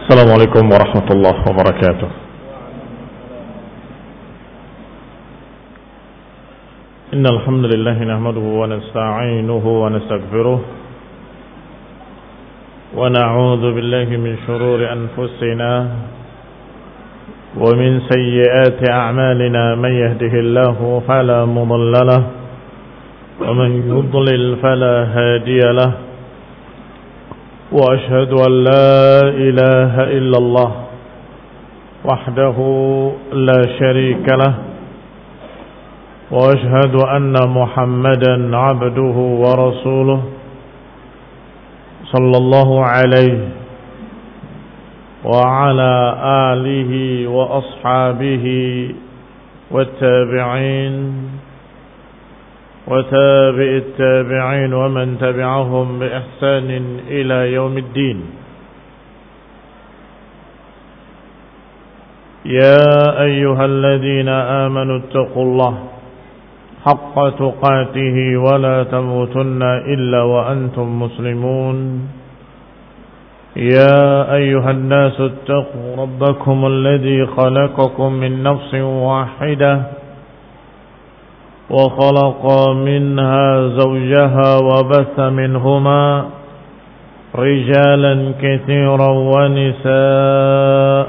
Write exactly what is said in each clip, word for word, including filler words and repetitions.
السلام عليكم ورحمة الله وبركاته. إن الحمد لله نحمده ونستعينه ونستغفره ونعوذ بالله من شرور أنفسنا ومن سيئات أعمالنا. من يهده الله فلا مضل له ومن يضلل فلا هادي له. وأشهد أن لا إله إلا الله وحده لا شريك له. وأشهد أن محمدا عبده ورسوله صلى الله عليه وعلى آله وأصحابه والتابعين وتابع التابعين ومن تبعهم بإحسان إلى يوم الدين. يا أيها الذين آمنوا اتقوا الله حق تقاته ولا تموتن إلا وأنتم مسلمون. يا أيها الناس اتقوا ربكم الذي خلقكم من نفس واحدة وخلق منها زوجها وبث منهما رجالا كثيرا ونساء.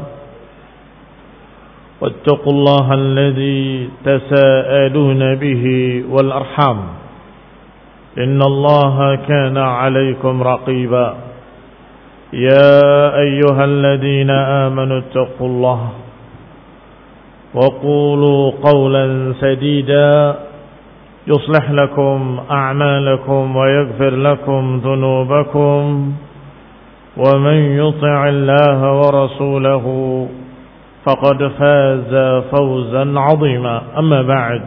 واتقوا الله الذي تساءلون به والأرحام إن الله كان عليكم رقيبا. يا أيها الذين آمنوا اتقوا الله وقولوا قولا سديدا يصلح لكم أعمالكم ويغفر لكم ذنوبكم ومن يطع الله ورسوله فقد فاز فوزا عظيما. أما بعد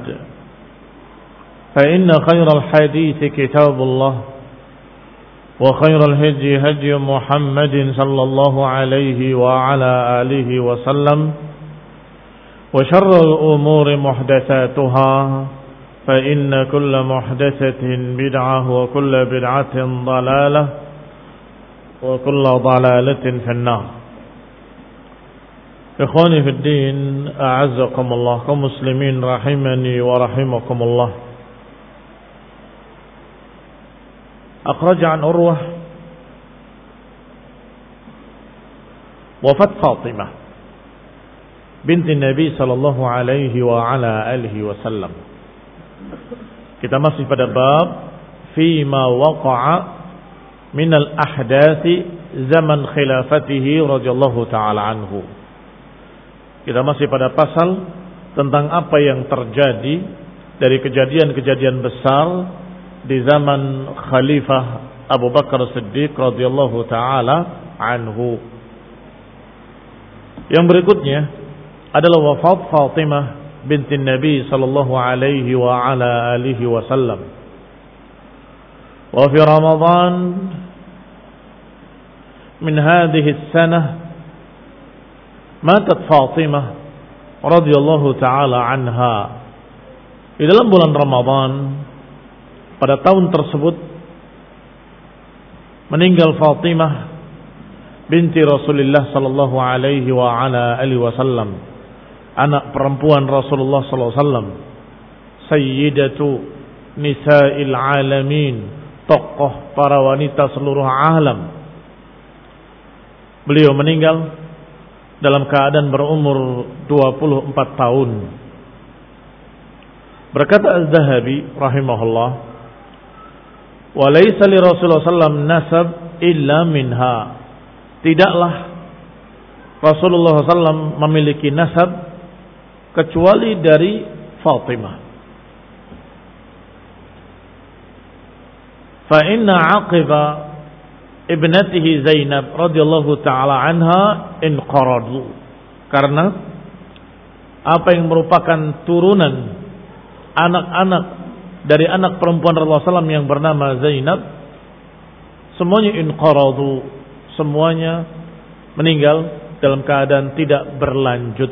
فإن خير الحديث كتاب الله وخير الهدي هدي محمد صلى الله عليه وعلى آله وسلم وشر الأمور محدثاتها فإن كل محدثة بدعة وكل بدعة ضلالة وكل ضلالة في النار. إخواني في الدين أعزكم الله كمسلمين رحمني ورحمكم الله. أخرج عن أروة وفاة فاطمة binti Nabi sallallahu alaihi wa ala alihi wasallam. Kita masih pada bab fima waqa'a minal ahdathi zaman khilafatihi radhiyallahu ta'ala anhu. Kita masih pada pasal tentang apa yang terjadi dari kejadian-kejadian besar di zaman Khalifah Abu Bakar Siddiq radhiyallahu ta'ala anhu. Yang berikutnya adalah wafat Fatimah binti Nabi sallallahu alaihi wa ala alihi wasallam. Wa fi Ramadan min hadhihi as-sanah matat Fatimah radhiyallahu taala anha. Di dalam bulan Ramadan pada tahun tersebut meninggal Fatimah binti Rasulullah sallallahu alaihi wa ala alihi wasallam, anak perempuan Rasulullah sallallahu alaihi wasallam, sayyidatu nisa'il alamin, tokoh para wanita seluruh alam. Beliau meninggal dalam keadaan berumur dua puluh empat tahun. Berkata Az-Zahabi rahimahullah, wa laysa li Rasulullah sallallahu alaihi wasallam nasab illa minha. Tidaklah Rasulullah sallallahu alaihi wasallam memiliki nasab kecuali dari Fatimah. Fa inna aqiba ibnatihi Zainab radhiyallahu taala anha inqaradu. Karena apa yang merupakan turunan anak-anak dari anak perempuan Rasulullah sallallahu alaihi wasallam yang bernama Zainab, semuanya inqaradu, semuanya meninggal dalam keadaan tidak berlanjut.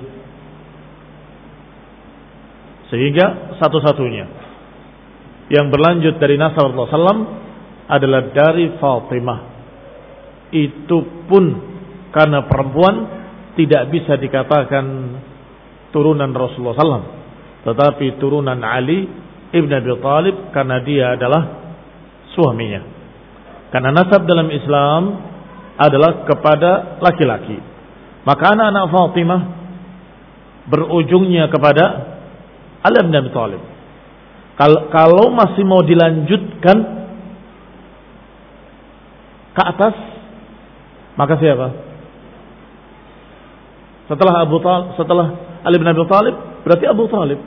Sehingga satu-satunya yang berlanjut dari nasab Rasulullah sallallahu alaihi wasallam adalah dari Fatimah. Itu pun karena perempuan tidak bisa dikatakan turunan Rasulullah sallallahu alaihi wasallam, tetapi turunan Ali ibn Abi Thalib karena dia adalah suaminya. Karena nasab dalam Islam adalah kepada laki-laki. Maka anak-anak Fatimah berujungnya kepada Ali bin Abi Thalib. Kalau masih mau dilanjutkan ke atas, maka siapa? Setelah Abu Talib, setelah Ali bin Abi Thalib, berarti Abu Talib.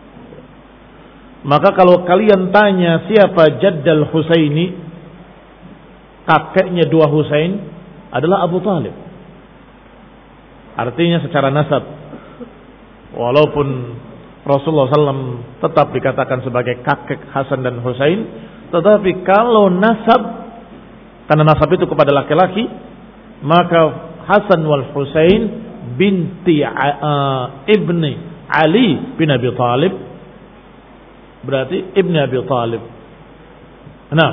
Maka kalau kalian tanya siapa Jaddal Husaini, kakeknya dua Husain, adalah Abu Talib. Artinya secara nasab, walaupun Rasulullah sallallahu alaihi wasallam tetap dikatakan sebagai kakek Hasan dan Husain, tetapi kalau nasab, karena nasab itu kepada laki-laki, maka Hasan wal Husain binti uh, ibni Ali bin Abi Thalib, berarti ibni Abi Thalib. Nah,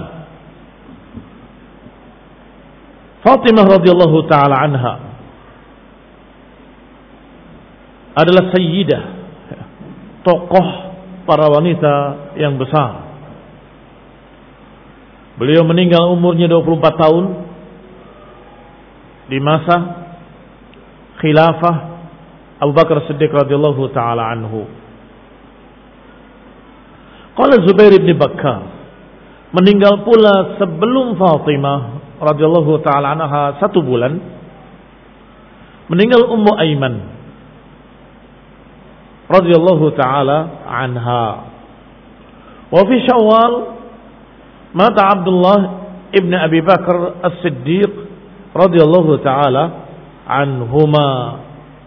Fatimah radhiyallahu taala anha adalah sayyidah, tokoh para wanita yang besar. Beliau meninggal umurnya dua puluh empat tahun di masa khilafah Abu Bakar Siddiq radhiyallahu taala anhu. Qala Zubair bin Bakkar, meninggal pula sebelum Fatimah radhiyallahu taala anha satu bulan, meninggal Ummu Aiman radhiyallahu taala anha. Wa fi Syawal mata Abdullah ibn Abi Bakar As-Siddiq radhiyallahu taala anhuma.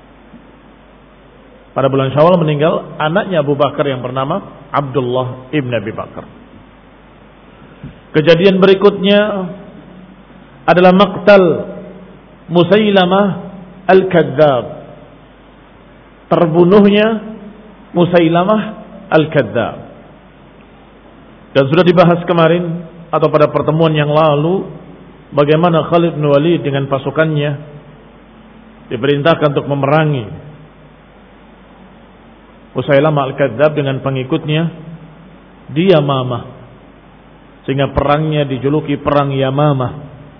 Pada bulan Syawal meninggal anaknya Abu Bakar yang bernama Abdullah ibn Abi Bakar. Kejadian berikutnya adalah maqtal Musailamah Al-Kadzdzab, terbunuhnya Musailamah Al-Kadzdzab. Dan sudah dibahas kemarin atau pada pertemuan yang lalu bagaimana Khalid bin Walid dengan pasukannya diperintahkan untuk memerangi Musailamah Al-Kadzdzab dengan pengikutnya di Yamamah, sehingga perangnya dijuluki perang Yamamah.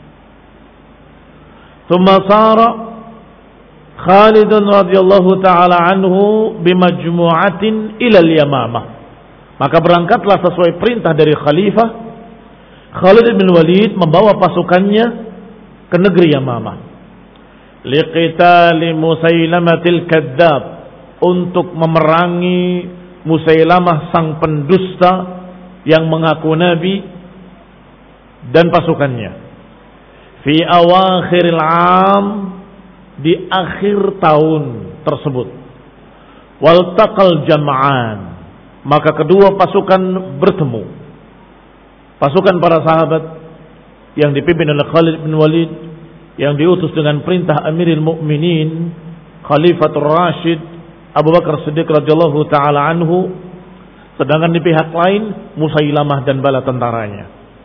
Tsumma sara Khalid radhiyallahu taala anhu bimajmu'atin ila al-Yamamah. Maka berangkatlah sesuai perintah dari khalifah, Khalid bin Walid membawa pasukannya ke negeri Yamamah. Liqitali Musailamatil Kadzdzab, untuk memerangi Musailamah sang pendusta yang mengaku nabi dan pasukannya. Fi awakhiril am, di akhir tahun tersebut. Wal taqal jam'an, maka kedua pasukan bertemu. Pasukan para sahabat yang dipimpin oleh Khalid bin Walid, yang diutus dengan perintah Amirul Mukminin Khalifatul Rashid Abu Bakar Siddiq radhiyallahu taala anhu, sedangkan di pihak lain Musailamah dan bala tentaranya.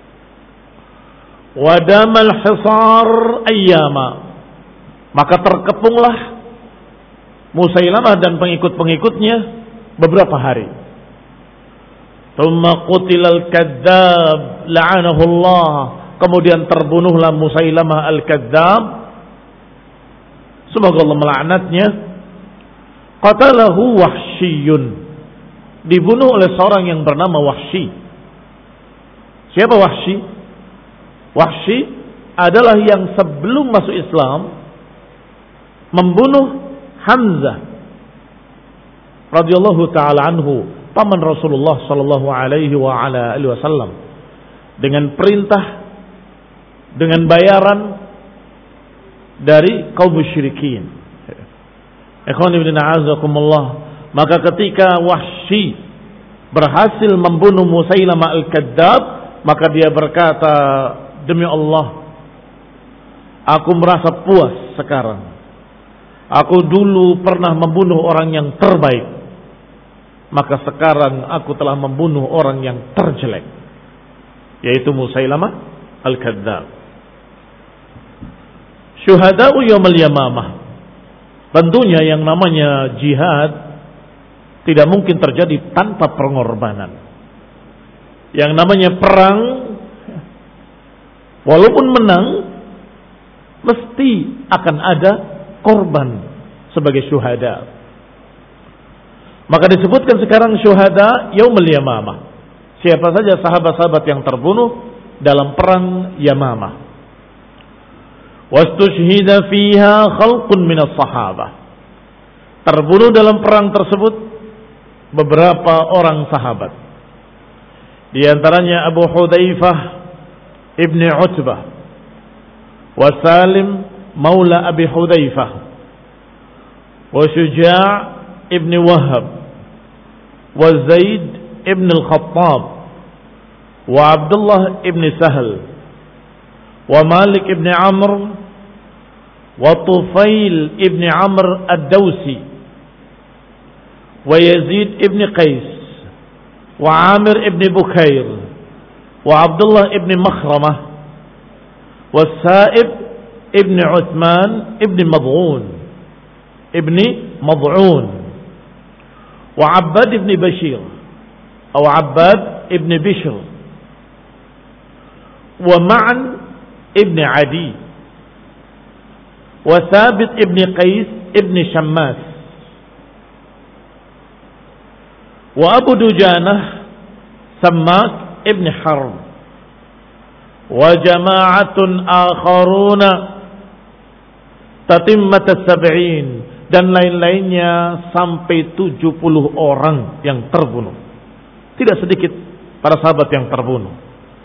Wadamal hisar ayyama, maka terkepunglah Musailamah dan pengikut-pengikutnya beberapa hari. Tsumma qutilal kadzdzab la'anahu Allah, kemudian terbunuhlah Musailamah al-Kadzdzab, semoga Allah melaknatnya. Qatalahu Wahsyiyun, dibunuh oleh seorang yang bernama Wahsy. Siapa Wahsy? Wahsy adalah yang sebelum masuk Islam membunuh Hamzah radhiyallahu taala anhu, paman Rasulullah sallallahu alaihi wa ala alihi wasallam, dengan perintah, dengan bayaran dari kaum musyrikin. Ikhwan ibn a'azakumullah, maka ketika Wahsy berhasil membunuh Musailamah al-Kadzdzab, maka dia berkata, demi Allah, aku merasa puas sekarang. Aku dulu pernah membunuh orang yang terbaik, maka sekarang aku telah membunuh orang yang terjelek, yaitu Musailamah al-Kadzdzab. syuhada'u yaumil yamamah. Tentunya yang namanya jihad tidak mungkin terjadi tanpa pengorbanan. Yang namanya perang, walaupun menang, mesti akan ada korban sebagai syuhada. Maka disebutkan sekarang syuhada yaumil yamamah. Siapa saja sahabat-sahabat yang terbunuh dalam perang Yamamah. Wastushhida fiha khalqun minas sahabah. Terbunuh dalam perang tersebut beberapa orang sahabat. Di antaranya Abu Hudzaifah ibni Utbah, wa Salim maula Abi Hudzaifah, wa Syuja' ibni Wahab, wa Zaid ibn al-Khattab, wa Abdullah ibn Sahal, wa Malik ibn Amr, wa Tufail ibn Amr ad-Dawsi, wa Yazid ibn Qais, wa Amir ibn Bukair, wa Abdullah ibn Makhramah, wa Sa'ib ibn Uthman ibn Mad'un ibn Mad'un, wa Abbad ibn Bashir atau Abbad ibn Bishr, wa Ma'an ibn Adi, wa Thabit ibn Qais ibn Shammas, wa Abu Dujanah Sammak ibn Harb, wa jama'atun akharuna tatimmat as-sab'in, dan lain-lainnya sampai tujuh puluh orang yang terbunuh. Tidak sedikit para sahabat yang terbunuh.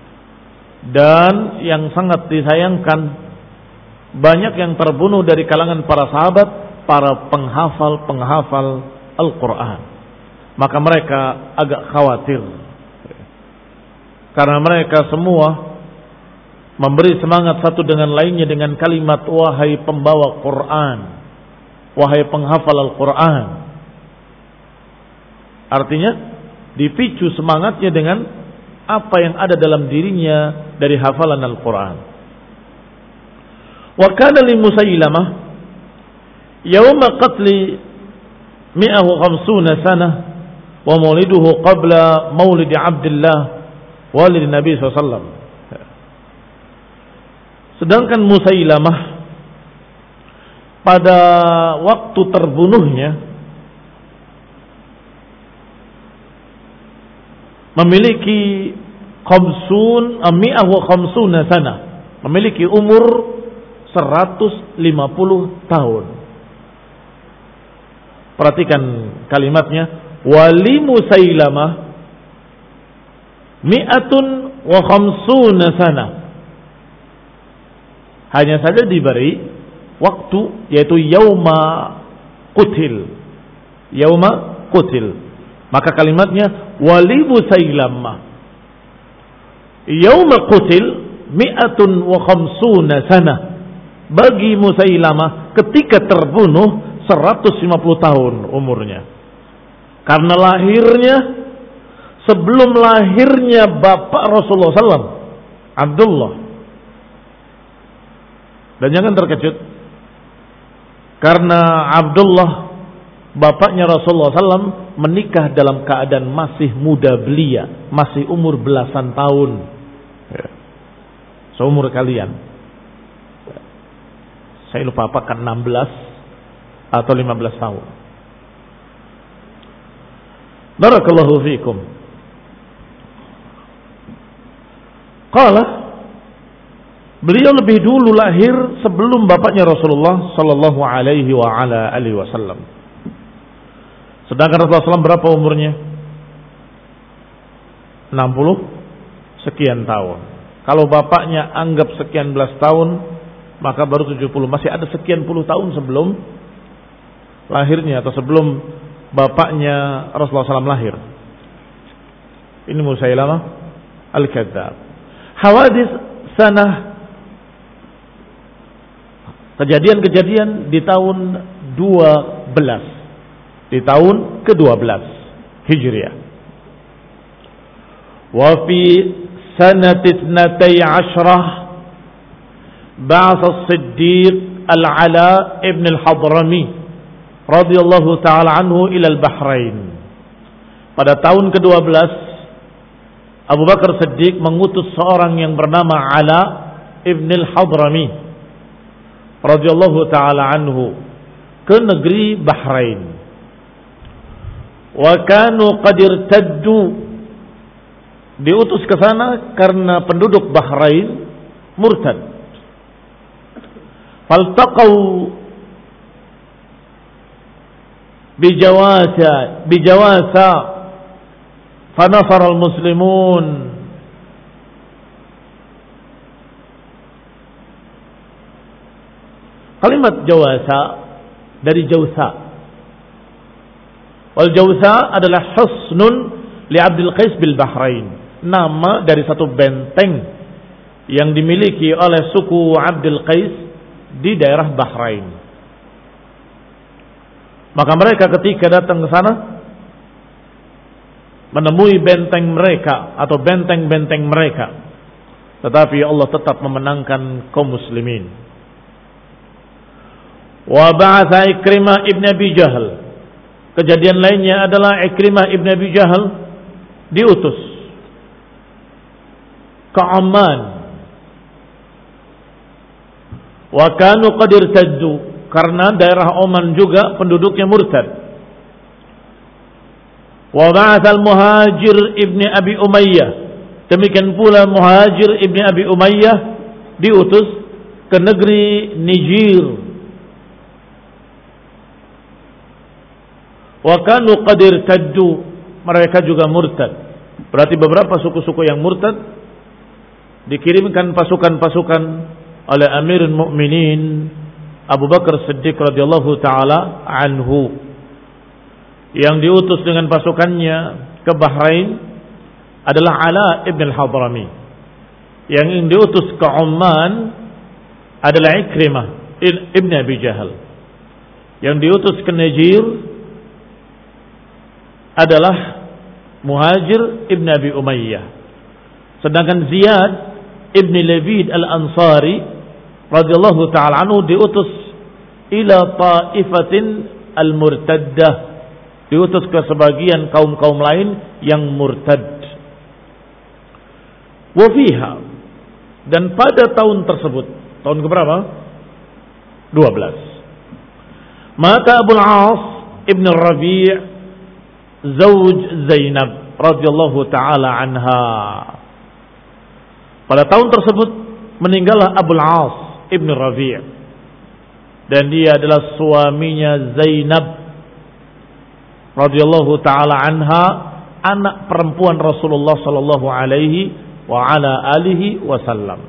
Dan yang sangat disayangkan, banyak yang terbunuh dari kalangan para sahabat, para penghafal-penghafal Al-Quran. Maka mereka agak khawatir, karena mereka semua memberi semangat satu dengan lainnya dengan kalimat wahai pembawa Quran, wahai penghafal Al-Quran. Artinya dipicu semangatnya dengan apa yang ada dalam dirinya dari hafalan Al-Quran. Wa kana li Musailamah yawma qatli mi'ah wa khamsuna sanah wa mauliduhu qabla maulid Abdullah walid Nabi sallallahu alaihi wasallam. Sedangkan Musailamah pada waktu terbunuhnya memiliki khamsun mi'ah wa khamsuna sana, memiliki umur seratus lima puluh tahun. Perhatikan kalimatnya, wali Musailamah mi'atun wa khamsuna sana. Hanya saja diberi waktu, yaitu yauma qutil, yauma qutil. Maka kalimatnya wali Musailamah yauma qutil mi'atun wa khamsuna sana. Bagi Musailamah ketika terbunuh seratus lima puluh tahun umurnya. Karena lahirnya sebelum lahirnya bapak Rasulullah sallallahu alaihi wasallam, Abdullah. Dan jangan terkejut, karena Abdullah bapaknya Rasulullah sallallahu alaihi wasallam menikah dalam keadaan masih muda belia, masih umur belasan tahun, ya. Seumur kalian. Saya lupa apakah enam belas atau lima belas tahun. Barakallahu fiikum. Qala, beliau lebih dulu lahir sebelum bapaknya Rasulullah sallallahu alaihi wa ala alihi wasallam. Sedangkan Rasulullah sallallahu alaihi wasallam berapa umurnya? enam puluh sekian tahun. Kalau bapaknya anggap sekian belas tahun, maka baru tujuh puluh. Masih ada sekian puluh tahun sebelum lahirnya atau sebelum bapaknya Rasulullah sallallahu alaihi wasallam lahir. Ini Musailamah Al-Kadzdzab. Hawadis sanah, kejadian-kejadian di tahun dua belas, di tahun ke dua belas Hijriah. Wa fi sanati itnatai asyrah ba'atha as-Siddiq Al-Ala ibn al-Hadrami radhiyallahu taala anhu ila al-Bahrain. Pada tahun kedua belas Abu Bakar Siddiq mengutus seorang yang bernama Ala ibn al-Hadrami radhiyallahu taala anhu ke negeri Bahrain. Wa kanu qad irtaddu, diutus ke sana karena penduduk Bahrain murtad. Faltaqau bijawasa bijawasa fanasar al-muslimun. Kalimat jawasa dari jausa. Wal jausa adalah husnun li Abdul Qais bil Bahrain, nama dari satu benteng yang dimiliki oleh suku Abdul Qais di daerah Bahrain. Maka mereka ketika datang ke sana menemui benteng mereka atau benteng-benteng mereka, tetapi Allah tetap memenangkan kaum muslimin. Wa ba'atha Ikrimah ibn Abi Jahal. Kejadian lainnya adalah Ikrimah ibn Abi Jahal diutus ke Amman. Wa kanu qad irtaddu, karena daerah Oman juga penduduknya murtad. Wa ba'atha al-Muhajir ibn Abi Umayyah. Demikian pula Muhajir ibn Abi Umayyah diutus ke negeri Niger. Wa kanu qad irtaddu, mereka juga murtad. Berarti beberapa suku-suku yang murtad dikirimkan pasukan-pasukan oleh Amirul Mukminin Abu Bakar Siddiq radhiyallahu taala anhu. Yang diutus dengan pasukannya ke Bahrain adalah Ala ibn al-Hadrami. Yang diutus ke Oman adalah Ikrimah ibn Abi Jahal. Yang diutus ke Niger adalah Muhajir ibn Abi Umayyah. Sedangkan Ziyad ibn Labid al-Ansari radhiyallahu ta'ala anhu diutus ila ta'ifatin al-murtaddah, diutus ke sebagian kaum-kaum lain yang murtad. Wa fiha, dan pada tahun tersebut, tahun keberapa? dua belas. Maka Abu al-As ibn Rabi' Zawj Zainab radhiyallahu taala anha. Pada tahun tersebut meninggallah Abu al-As ibn Rabi', dan dia adalah suaminya Zainab radhiyallahu taala anha, anak perempuan Rasulullah sallallahu alaihi wa ala alihi wasallam.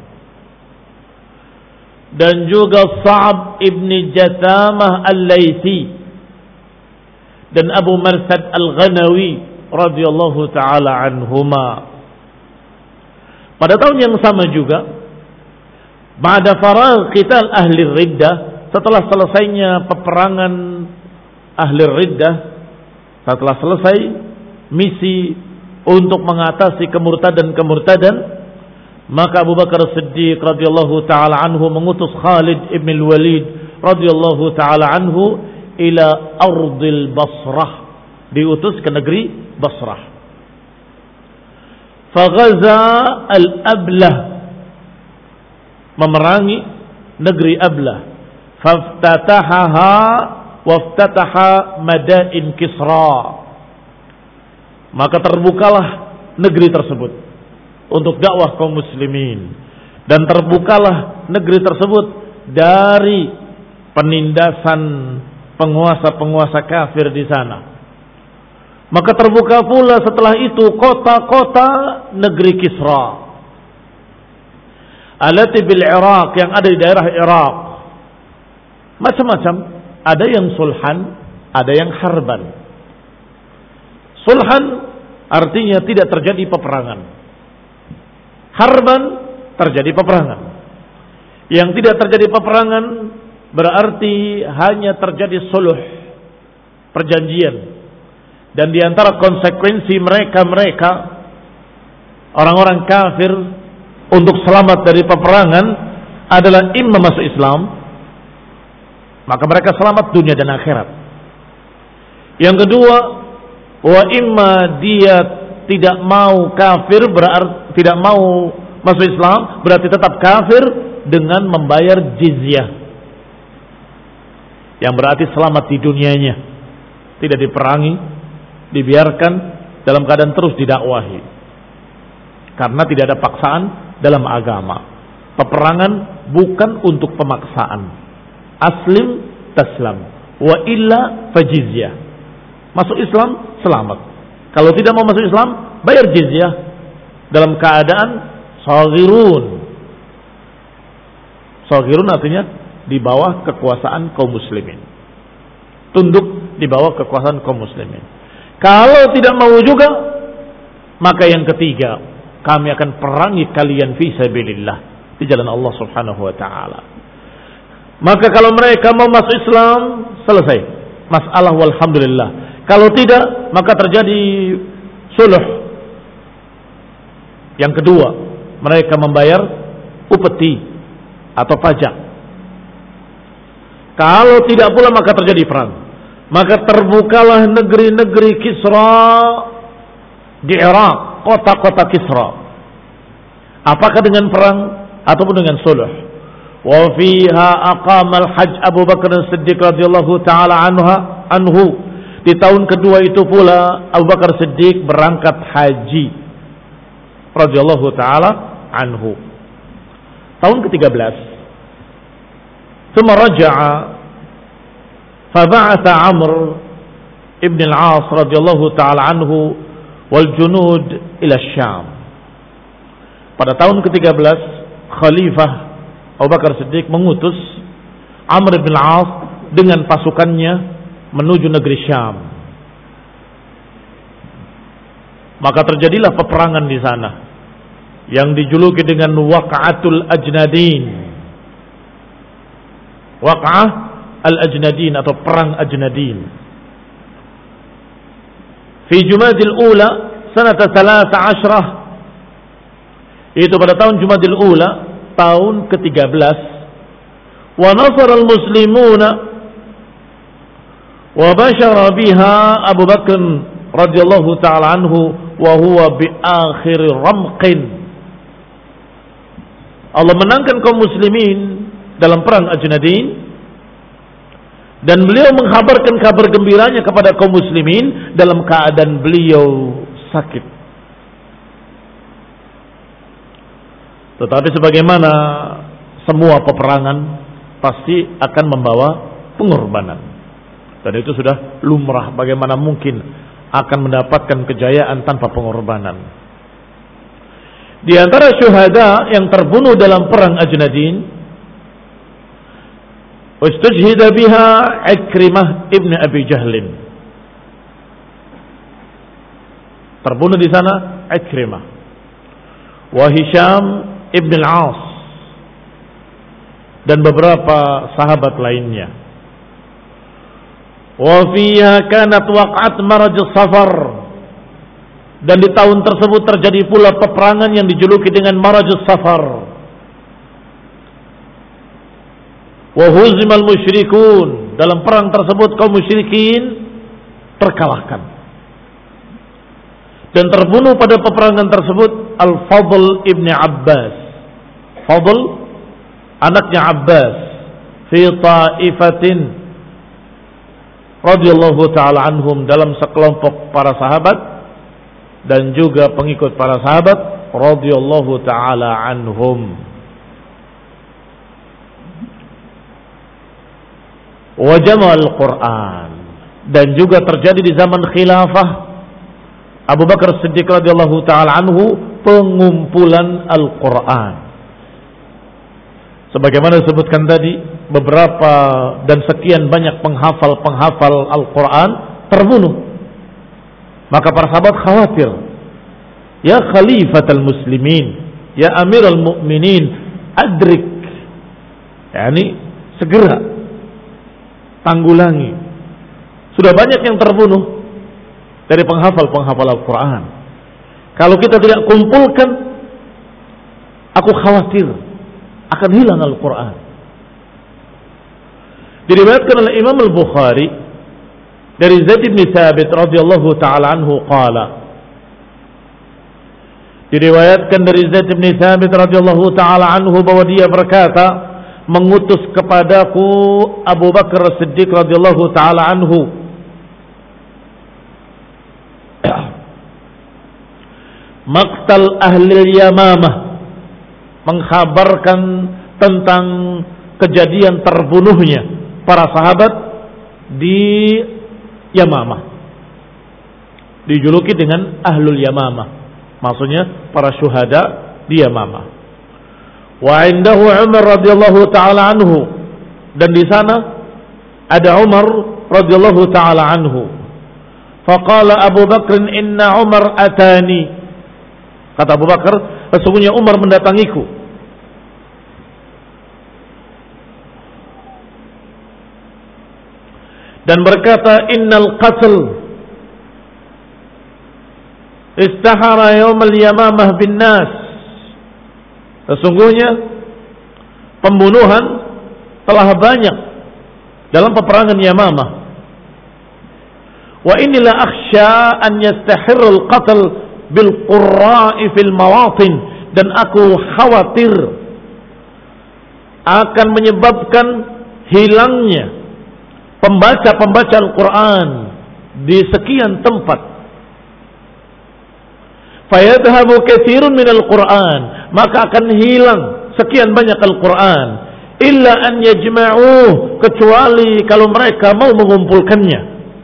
Dan juga Sa'ab ibn Jatamah al-Laythi dan Abu Marsad al-Ghanawi radhiyallahu taala anhuma. Pada tahun yang sama juga, ba'da faragh qital ahli riddah, setelah selesainya peperangan ahli riddah, setelah selesai misi untuk mengatasi kemurtadan-kemurtadan, maka Abu Bakar Siddiq radhiyallahu taala anhu mengutus Khalid ibn al-Walid radhiyallahu taala anhu ila ardil Basrah, diutus ke negeri Basrah. Faghaza al-Ablah, memerangi negeri Ablah. Faftatahaha waftataha madain Kisra, maka terbukalah negeri tersebut untuk dakwah kaum muslimin, dan terbukalah negeri tersebut dari penindasan penguasa-penguasa kafir di sana. Maka terbuka pula setelah itu kota-kota negeri Kisra, alati bil Iraq, yang ada di daerah Iraq. Macam-macam, ada yang sulhan, ada yang harban. Sulhan artinya tidak terjadi peperangan. Harban terjadi peperangan. Yang tidak terjadi peperangan berarti hanya terjadi suluh, perjanjian. Dan di antara konsekuensi mereka-mereka orang-orang kafir untuk selamat dari peperangan adalah imam masuk Islam, maka mereka selamat dunia dan akhirat. Yang kedua, wa imma dia tidak mau kafir, berarti tidak mau masuk Islam, berarti tetap kafir dengan membayar jizyah, yang berarti selamat di dunianya, tidak diperangi, dibiarkan dalam keadaan terus didakwahi, karena tidak ada paksaan dalam agama. Peperangan bukan untuk pemaksaan. Aslim taslam, wa illa fajizyah. Masuk Islam selamat. Kalau tidak mau masuk Islam, bayar jizyah dalam keadaan saghirun. Saghirun artinya di bawah kekuasaan kaum muslimin. Tunduk di bawah kekuasaan kaum muslimin. Kalau tidak mau juga, maka yang ketiga, kami akan perangi kalian fi sabilillah, di jalan Allah Subhanahu wa taala. Maka kalau mereka mau masuk Islam, selesai masalah, walhamdulillah. Kalau tidak, maka terjadi suluh. Yang kedua, mereka membayar upeti atau pajak. Kalau tidak pula, maka terjadi perang. Maka terbukalah negeri-negeri Kisra di Irak, kota-kota Kisra. Apakah dengan perang ataupun dengan suluh? Wa fiha aqamal hajj Abu Bakar As-Siddiq radhiyallahu taala anha anhu. Di tahun kedua itu pula Abu Bakar Siddiq berangkat haji radhiyallahu taala anhu. Tahun ketiga belas. Tsumma raja'a fa ba'atha Amr ibn al-As radhiyallahu taala anhu wal junud ila Syam. Pada tahun ketiga belas, Khalifah Abu Bakar Siddiq mengutus Amr bin al-As dengan pasukannya menuju negeri Syam. Maka terjadilah peperangan di sana yang dijuluki dengan Waqa'atul Ajnadin. Waqa'ah al-Ajnadin atau perang Ajnadin. Fi Jumadil Ula sanata thalatha ashrah, itu pada tahun Jumadil Ula, tahun ketiga belas. Wa nasara al-muslimuna wa bashara biha Abu Bakr radhiyallahu ta'ala anhu wa huwa bi akhir ramqin. Allah menangkan kaum muslimin dalam perang Ajnadin, dan beliau mengkhabarkan kabar gembiranya kepada kaum muslimin dalam keadaan beliau sakit. Tetapi sebagaimana semua peperangan pasti akan membawa pengorbanan, dan itu sudah lumrah. Bagaimana mungkin akan mendapatkan kejayaan tanpa pengorbanan? Di antara syuhada yang terbunuh dalam perang Ajnadin, ustujhida biha Ikrimah ibn Abi Jahlin. Terbunuh di sana Ikrimah, wa Hisham ibn al-As, dan beberapa sahabat lainnya. Wa fiha kanat waq'at maraj safar, dan di tahun tersebut terjadi pula peperangan yang dijuluki dengan maraj safar. Wa huzimal musyrikun, dalam perang tersebut kaum musyrikin terkalahkan, dan terbunuh pada peperangan tersebut Al-Fadl ibn Abbas. Fadl anaknya Abbas, fi ta'ifatin radhiyallahu ta'ala anhum, dalam sekelompok para sahabat dan juga pengikut para sahabat radhiyallahu ta'ala anhum. Wa jama'al Qur'an, dan juga terjadi di zaman khilafah Abu Bakar Siddiq radhiyallahu ta'ala anhu pengumpulan Al-Qur'an. Sebagaimana disebutkan tadi, beberapa dan sekian banyak penghafal-penghafal Al-Quran terbunuh. Maka para sahabat khawatir, ya khalifatal muslimin, ya amiral mu'minin, adrik, yakni segera tanggulangi. Sudah banyak yang terbunuh dari penghafal-penghafal Al-Quran. Kalau kita tidak kumpulkan, aku khawatir akan hilang Al-Quran. Diriwayatkan oleh Imam Al-Bukhari dari Zaid bin Thabit radhiyallahu taala anhu qala. Diriwayatkan dari Zaid bin Thabit radhiyallahu taala anhu bahwa dia berkata, mengutus kepadaku Abu Bakar Siddiq radhiyallahu taala anhu maqtal ahli Yamamah, mengkhabarkan tentang kejadian terbunuhnya para sahabat di Yamamah, dijuluki dengan Ahlul Yamamah, maksudnya para syuhada di Yamamah. Wa indahu Umar radhiyallahu taala anhu, dan di sana ada Umar radhiyallahu taala anhu. Faqala Abu Bakr inna Umar atani, kata Abu Bakar, sesungguhnya Umar mendatangiku. Dan berkata, innal qatl istahara yawmal Yamamah bin nas. Sesungguhnya pembunuhan telah banyak dalam peperangan Yamamah. Wa inilah akhsha an yastahirul qatl bil qurra'i fil mawatin, dan aku khawatir akan menyebabkan hilangnya pembaca-pembaca Al-Quran di sekian tempat. Fayadhabu katsirun min Al-Quran, maka akan hilang sekian banyak Al-Quran. Illa an yajma'uh, kecuali kalau mereka mau mengumpulkannya.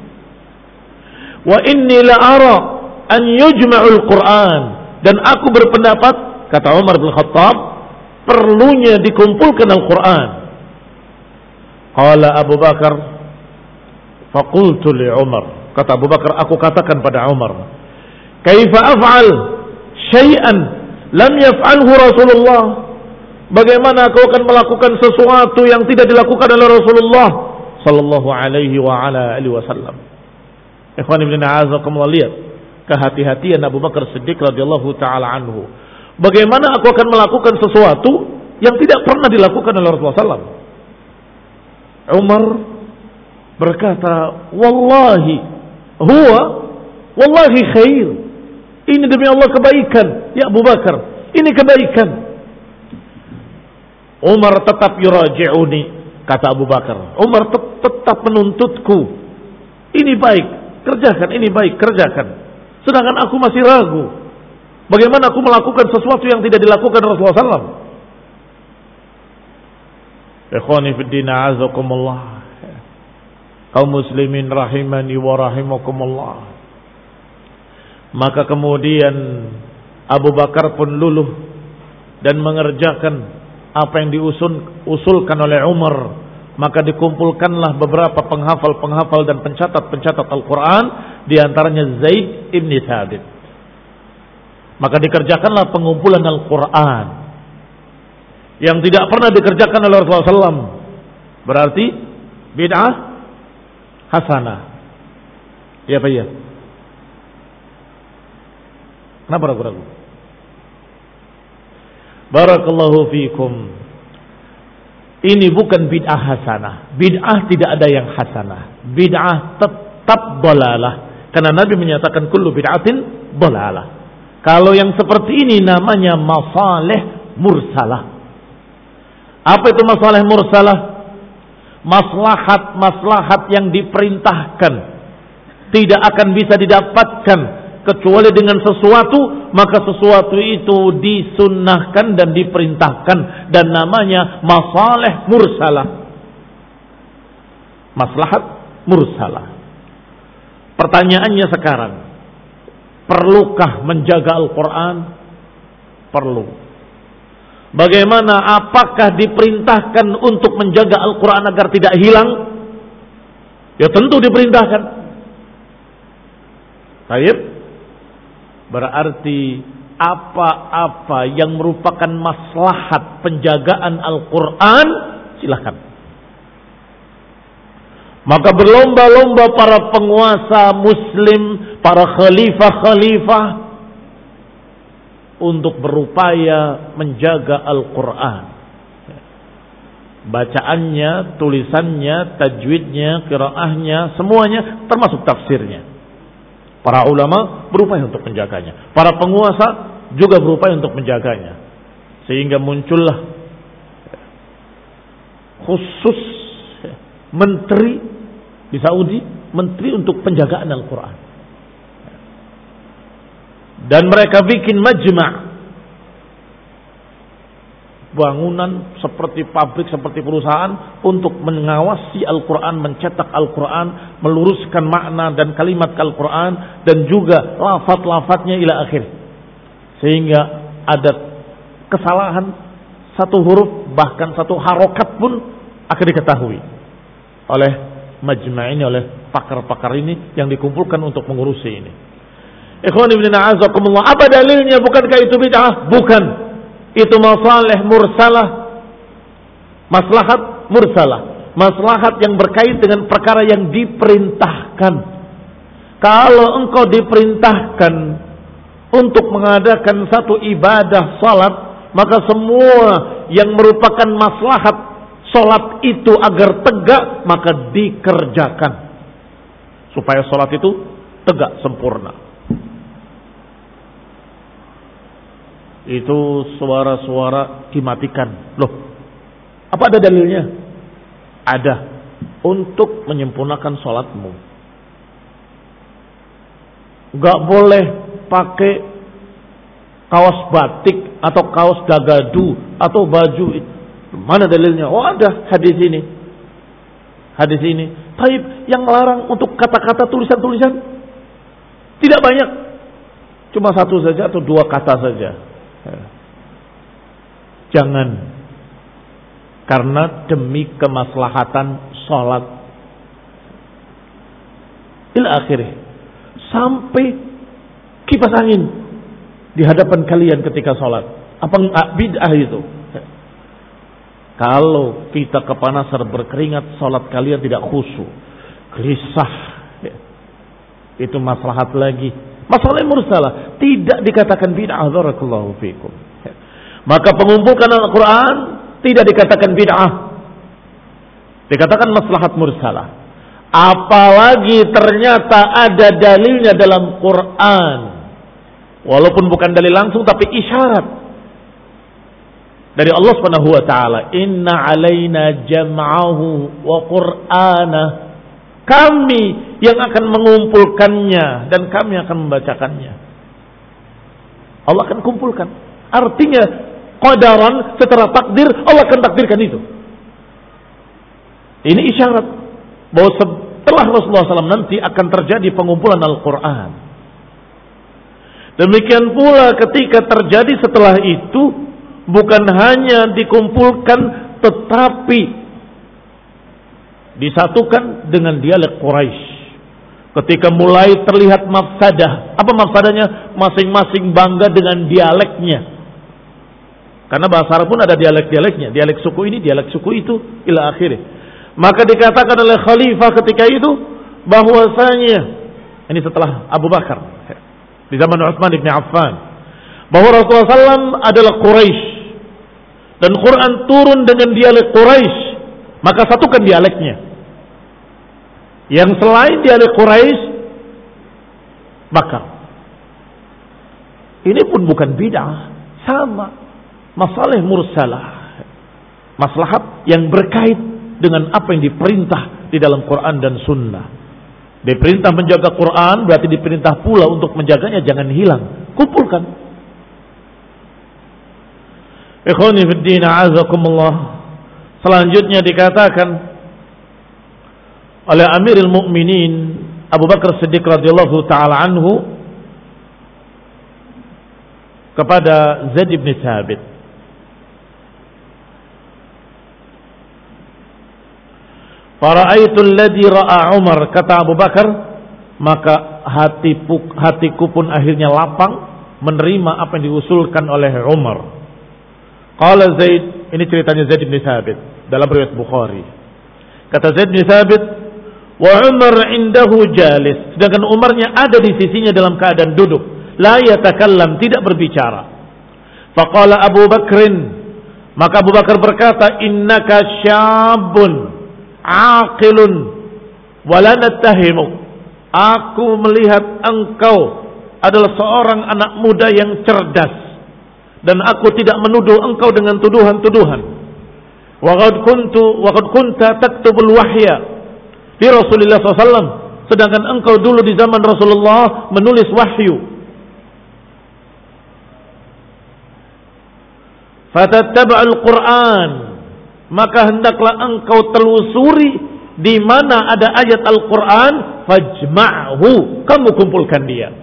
Wa inni la ara an yujma'ul Quran, dan aku berpendapat, kata Umar bin Khattab, perlunya dikumpulkan Al-Quran. Qala Abu Bakar, faqultu li Umar, kata Abu Bakar, aku katakan pada Umar, kaifa af'al syai'an lam yaf'alhu Rasulullah, bagaimana aku akan melakukan sesuatu yang tidak dilakukan oleh Rasulullah sallallahu alaihi wa ala alihi wasallam. Ikhwan ibn a'azakumullah, lihat kehati-hatian Abu Bakar Siddiq radhiyallahu taala anhu. Bagaimana aku akan melakukan sesuatu yang tidak pernah dilakukan oleh Rasulullah sallallahu alaihi wasallam? Umar berkata, wallahi huwa wallahi khair, ini demi Allah kebaikan ya Abu Bakar, ini kebaikan. Umar tetap yuraji'uni, kata Abu Bakar, Umar tet tetap menuntutku, ini baik kerjakan, ini baik kerjakan, sedangkan aku masih ragu bagaimana aku melakukan sesuatu yang tidak dilakukan Rasulullah sallallahu alaihi wasallam. Ikhwani fid din, a'azakumullah, kaum muslimin rahimani wa rahimakumullah. Maka kemudian Abu Bakar pun luluh dan mengerjakan apa yang diusulkan oleh Umar. Maka dikumpulkanlah beberapa penghafal-penghafal dan pencatat-pencatat Al-Quran, diantaranya Zaid ibn Thabit. Maka dikerjakanlah pengumpulan Al-Quran yang tidak pernah dikerjakan oleh Rasulullah sallallahu alaihi wasallam. Berarti bid'ah hasanah. Ya Pak ya? Kenapa ragu-ragu? Barakallahu fiikum. Ini bukan bid'ah hasanah. Bid'ah tidak ada yang hasanah. Bid'ah tetap dalalah. Karena Nabi menyatakan kullu bid'atin dalalah. Kalau yang seperti ini namanya masalih mursalah. Apa itu masalih mursalah? Maslahat-maslahat yang diperintahkan tidak akan bisa didapatkan kecuali dengan sesuatu, maka sesuatu itu disunnahkan dan diperintahkan, dan namanya masalih mursalah. Maslahat mursalah. Pertanyaannya sekarang, perlukah menjaga Al-Quran? Perlu. Bagaimana, apakah diperintahkan untuk menjaga Al-Quran agar tidak hilang? Ya tentu diperintahkan. Baik. Berarti apa-apa yang merupakan maslahat penjagaan Al-Quran, silakan. Maka berlomba-lomba para penguasa muslim, para khalifah-khalifah untuk berupaya menjaga Al-Quran. bacaannya, tulisannya, tajwidnya, qiraahnya, semuanya termasuk tafsirnya. Para ulama berupaya untuk menjaganya. Para penguasa juga berupaya untuk menjaganya. Sehingga muncullah khusus menteri di Saudi, menteri untuk penjagaan Al-Quran. Dan mereka bikin majma', bangunan seperti pabrik, seperti perusahaan untuk mengawasi Al-Quran, mencetak Al-Quran, meluruskan makna dan kalimat Al-Quran, dan juga lafaz-lafaznya ila akhir. Sehingga ada kesalahan satu huruf, bahkan satu harokat pun akan diketahui oleh majma' ini, oleh pakar-pakar ini yang dikumpulkan untuk mengurusi ini. Ikhwan ibn a'azakumullah, apa dalilnya? Bukankah itu bid'ah? Bukan. Itu masalih mursalah, maslahat mursalah, maslahat yang berkait dengan perkara yang diperintahkan. Kalau engkau diperintahkan untuk mengadakan satu ibadah salat, maka semua yang merupakan maslahat salat itu agar tegak, maka dikerjakan supaya salat itu tegak sempurna. Itu suara-suara dimatikan. Loh, apa ada dalilnya? Ada. Untuk menyempurnakan sholatmu. Gak boleh pakai kaos batik atau kaos dagadu atau baju. Mana dalilnya? Oh, ada hadis ini. Hadis ini. Taib, yang larang untuk kata-kata tulisan-tulisan tidak banyak. Cuma satu saja atau dua kata saja. Jangan, karena demi kemaslahatan sholat ila akhirih, sampai kipas angin di hadapan kalian ketika sholat. Apa bid'ah itu? Kalau kita kepanasan berkeringat, sholat kalian tidak khusyuk, gelisah, itu maslahat lagi. Masalah mursalah tidak dikatakan bid'ah. Barakallahu fikum. Maka pengumpulkan Al-Quran tidak dikatakan bid'ah, dikatakan maslahat mursalah. Apalagi ternyata ada dalilnya dalam Quran, walaupun bukan dalil langsung tapi isyarat dari Allah Subhanahu wa taala, inna alaina jam'ahu wa qur'ana. Kami yang akan mengumpulkannya dan kami akan membacakannya. Allah akan kumpulkan. Artinya qadaran, secara takdir Allah akan takdirkan itu. Ini isyarat bahwa setelah Rasulullah shallallahu alaihi wasallam nanti akan terjadi pengumpulan Al-Quran. Demikian pula ketika terjadi setelah itu, bukan hanya dikumpulkan tetapi disatukan dengan dialek Quraisy. Ketika mulai terlihat mafsadah. Apa mafsadahnya? Masing-masing bangga dengan dialeknya. Karena bahasa Arab pun ada dialek-dialeknya. Dialek suku ini, dialek suku itu, ila akhirnya. Maka dikatakan oleh khalifah ketika itu bahwasanya, ini setelah Abu Bakar, di zaman Utsman bin Affan, bahwa Rasulullah shallallahu alaihi wasallam adalah Quraisy dan Quran turun dengan dialek Quraisy. Maka satukan dialeknya. Yang selain dialek Quraisy bakar. Ini pun bukan bid'ah, sama masalah mursalah, maslahat yang berkait dengan apa yang diperintah di dalam Quran dan Sunnah. Diperintah menjaga Quran, berarti diperintah pula untuk menjaganya jangan hilang, kumpulkan. Ikhwani fid din, a'azakumullah. Selanjutnya dikatakan oleh Amirul Mukminin Abu Bakar Siddiq radhiyallahu taala anhu kepada Zaid bin Thabit, "Fara'aitu alladhi ra'a Umar," kata Abu Bakar, maka hatiku, hatiku pun akhirnya lapang menerima apa yang diusulkan oleh Umar. Qala Zaid, ini ceritanya Zaid bin Thabit dalam riwayat Bukhari. Kata Zaid bin Thabit, wa Umar indahu jalis, sedangkan Umarnya ada di sisinya dalam keadaan duduk, la yatakallam, tidak berbicara. Faqala Abu Bakrin, Maka Abu Bakar berkata, innaka syabun aqilun wala nattahimu. Aku melihat engkau adalah seorang anak muda yang cerdas, dan aku tidak menuduh engkau dengan tuduhan-tuduhan. Wa qad kuntu wa qad kunta taktubul wahya li Rasulillah sallallahu alaihi wasallam, sedangkan engkau dulu di zaman Rasulullah menulis wahyu. Fatattaba'ul Qur'an, maka hendaklah engkau telusuri di mana ada ayat Al-Qur'an, fajma'hu, kamu kumpulkan dia.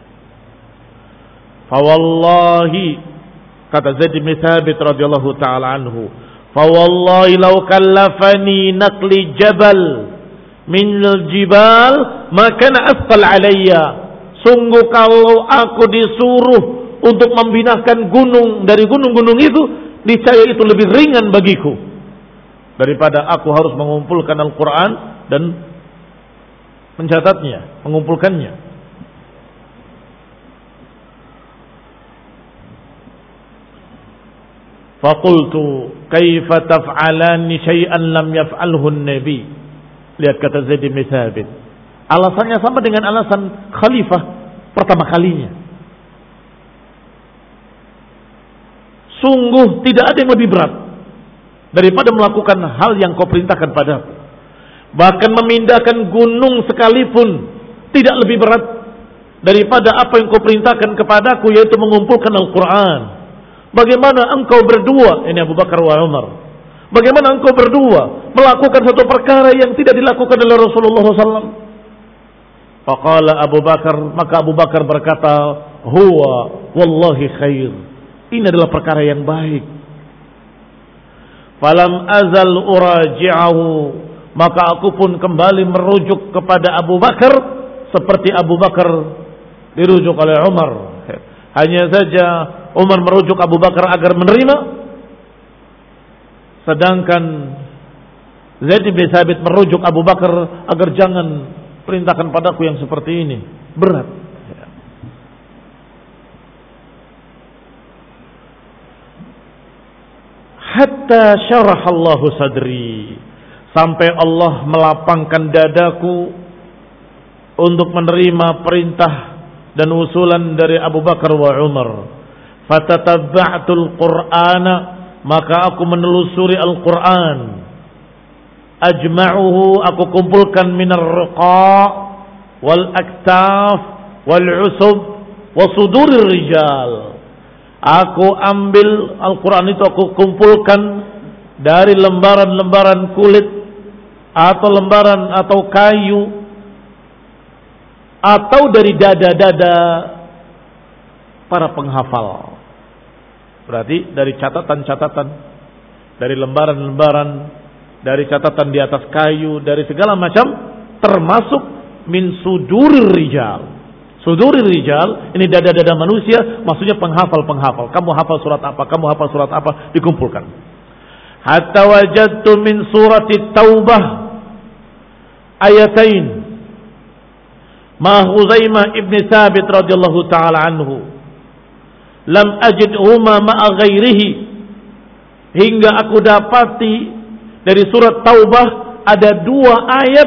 Fawallahi, kata Zaid bin Thabit radhiyallahu taala anhu, fawallahi law kallafani naqli jabal min al-jibal ma kana asqal alayya. Sungguh kalau aku disuruh untuk membinakan gunung dari gunung-gunung itu, niscaya itu lebih ringan bagiku daripada aku harus mengumpulkan Al-Quran dan mencatatnya, mengumpulkannya. Faqultu kaifa taf'alani syai'an lam yaf'alhu an-nabi. Lihat kata Zaid bin Thabit, alasannya sama dengan alasan khalifah pertama kalinya. Sungguh tidak ada yang lebih berat daripada melakukan hal yang kau perintahkan padaku. Bahkan memindahkan gunung sekalipun tidak lebih berat daripada apa yang kau perintahkan kepadaku, yaitu mengumpulkan Al-Quran. Bagaimana engkau berdua, ini Abu Bakar wa Umar, bagaimana engkau berdua melakukan satu perkara yang tidak dilakukan oleh Rasulullah sallallahu alaihi wasallam? Faqala Abu Bakar, maka Abu Bakar berkata, huwa wallahi khair, ini adalah perkara yang baik. Falam azal uraji'ahu, maka aku pun kembali merujuk kepada Abu Bakar seperti Abu Bakar dirujuk oleh Umar. Hanya saja Umar merujuk Abu Bakar agar menerima, sedangkan Zaid bin Thabit merujuk Abu Bakar agar jangan perintahkan padaku yang seperti ini, berat. Hatta syarahallahu sadri, sampai Allah melapangkan dadaku untuk menerima perintah dan usulan dari Abu Bakar wa Umar. Fatatabba'tul Qur'ana, maka aku menelusuri Al-Quran. Ajma'uhu, aku kumpulkan minar riqa wal aktaf wal usub wa sudurir rijal. Aku ambil Al-Quran itu, aku kumpulkan dari lembaran-lembaran kulit atau lembaran atau kayu atau dari dada-dada para penghafal. Berarti dari catatan-catatan, dari lembaran-lembaran, dari catatan di atas kayu, dari segala macam, termasuk min sudurir rijal. Sudurir rijal, ini dada-dada manusia, maksudnya penghafal-penghafal. Kamu hafal surat apa, kamu hafal surat apa, dikumpulkan. Hatta wajadtu min surati Taubah ayatain ma Huzaimah ibn Thabit radhiyallahu ta'ala anhu. Lam ajid huma ma'a ghairihi, hingga aku dapati dari surat Taubah ada dua ayat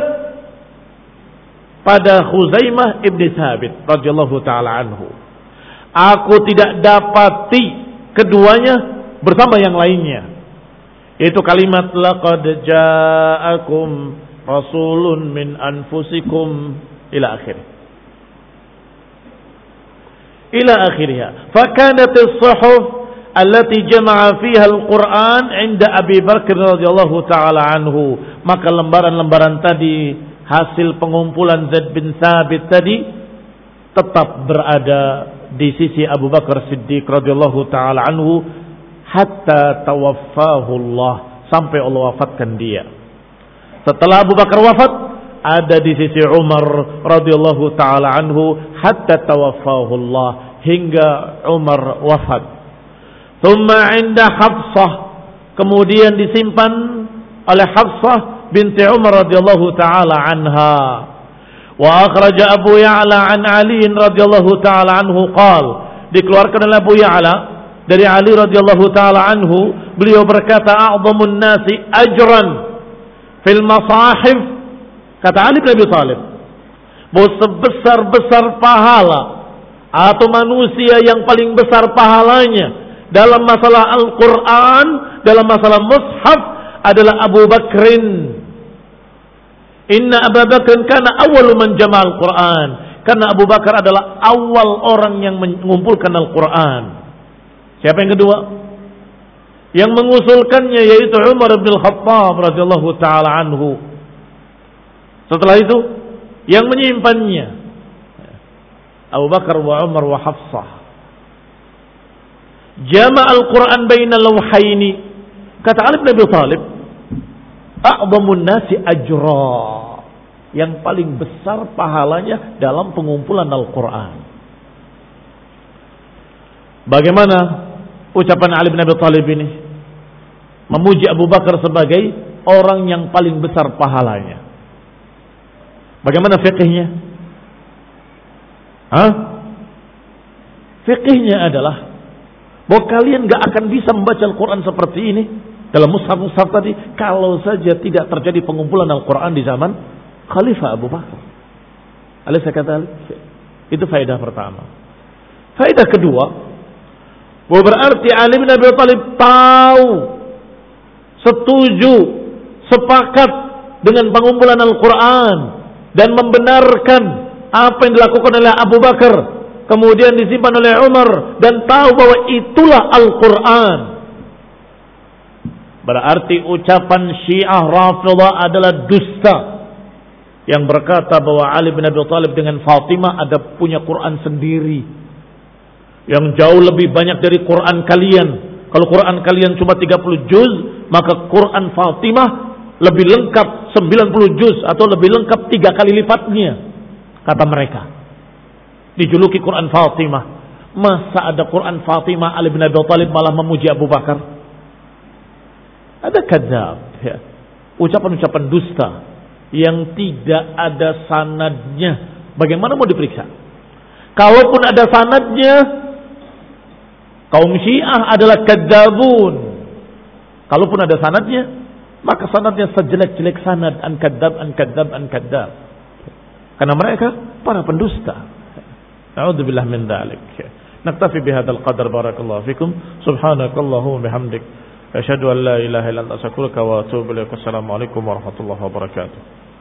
pada Huzaimah ibn Thabit radhiyallahu ta'ala anhu. Aku tidak dapati keduanya bersama yang lainnya, yaitu kalimat laqad ja'akum rasulun min anfusikum ila akhir ila akhirnya. Fakanat as-suhuf allati jama'a fiha al-Quran 'inda Abi Bakr radhiyallahu ta'ala anhu, maka lembaran-lembaran tadi, hasil pengumpulan Zaid bin Thabit tadi, tetap berada di sisi Abu Bakar Siddiq radhiyallahu ta'ala anhu hatta tawaffahu Allah, sampai Allah wafatkan dia. Setelah Abu Bakar wafat, ada di sisi Umar radhiyallahu ta'ala anhu hatta tawaffahu Allah, hingga Umar wafat. Thumma 'inda Hafsah, kemudian disimpan oleh Hafsah binti Umar radhiyallahu ta'ala anha. Wa akhraja Abu Ya'la an Ali radhiyallahu ta'ala anhu qala, dikeluarkan oleh Abu Ya'la dari Ali radhiyallahu taala anhu, beliau berkata, "A'dhamun nasi ajran fil masahif," kata Ali bin Abi Thalib, bahwa sebesar-besar pahala atau manusia yang paling besar pahalanya dalam masalah Al-Quran, dalam masalah mushaf adalah Abu Bakrin. Inna Abu Bakrin kana awwalu man jama'al Quran. Karena Abu Bakar adalah awal orang yang mengumpulkan Al-Quran. Siapa yang kedua? Yang mengusulkannya yaitu Umar bin Khattab radhiyallahu taala anhu. Setelah itu yang menyimpannya Abu Bakar wa Umar wa Hafsah. Jama' al-Quran baina lawhaini. Kata Ali bin Abi Thalib, a'dhamun nasi ajra, yang paling besar pahalanya dalam pengumpulan Al-Quran. Bagaimana ucapan Ali bin Abi Thalib ini? Memuji Abu Bakar sebagai orang yang paling besar pahalanya. Bagaimana fiqhnya? Hah? Fiqhnya adalah bahwa kalian gak akan bisa membaca Al-Quran seperti ini dalam mushaf-mushaf tadi kalau saja tidak terjadi pengumpulan Al-Quran di zaman Khalifah Abu Bakar. Alaysa kadzalik? Itu faedah pertama. Faedah kedua, bahwa berarti Ali bin Abi Thalib tahu, setuju, sepakat dengan pengumpulan Al-Quran dan membenarkan apa yang dilakukan oleh Abu Bakar, kemudian disimpan oleh Umar, dan tahu bahwa itulah Al-Quran. Berarti ucapan Syiah Rafidhah adalah dusta yang berkata bahwa Ali bin Abi Thalib dengan Fatimah ada punya Quran sendiri yang jauh lebih banyak dari Quran kalian. Kalau Quran kalian cuma tiga puluh juz, maka Quran Fatimah lebih lengkap sembilan puluh juz atau lebih lengkap tiga kali lipatnya, kata mereka. Dijuluki Quran Fatimah. Masa ada Quran Fatimah Ali bin Abi Thalib malah memuji Abu Bakar? Ada kadzab, ya. Ucapan-ucapan dusta yang tidak ada sanadnya. Bagaimana mau diperiksa? Kalaupun ada sanadnya, kaum Syiah adalah kadzabun. Kalaupun ada sanadnya, maka sanadnya sejelek-jelek sanad, an kadzab, an kadzab, an kadzab. Karena mereka para pendusta. A'udzubillah min dzalik. Naktafi bihadzal qadar, barakallahu fikum. Subhanakallahumma bihamdik, asyhadu an la ilaha illa anta astaghfiruka wa atubu ilaik. Assalamualaikum warahmatullahi wabarakatuh.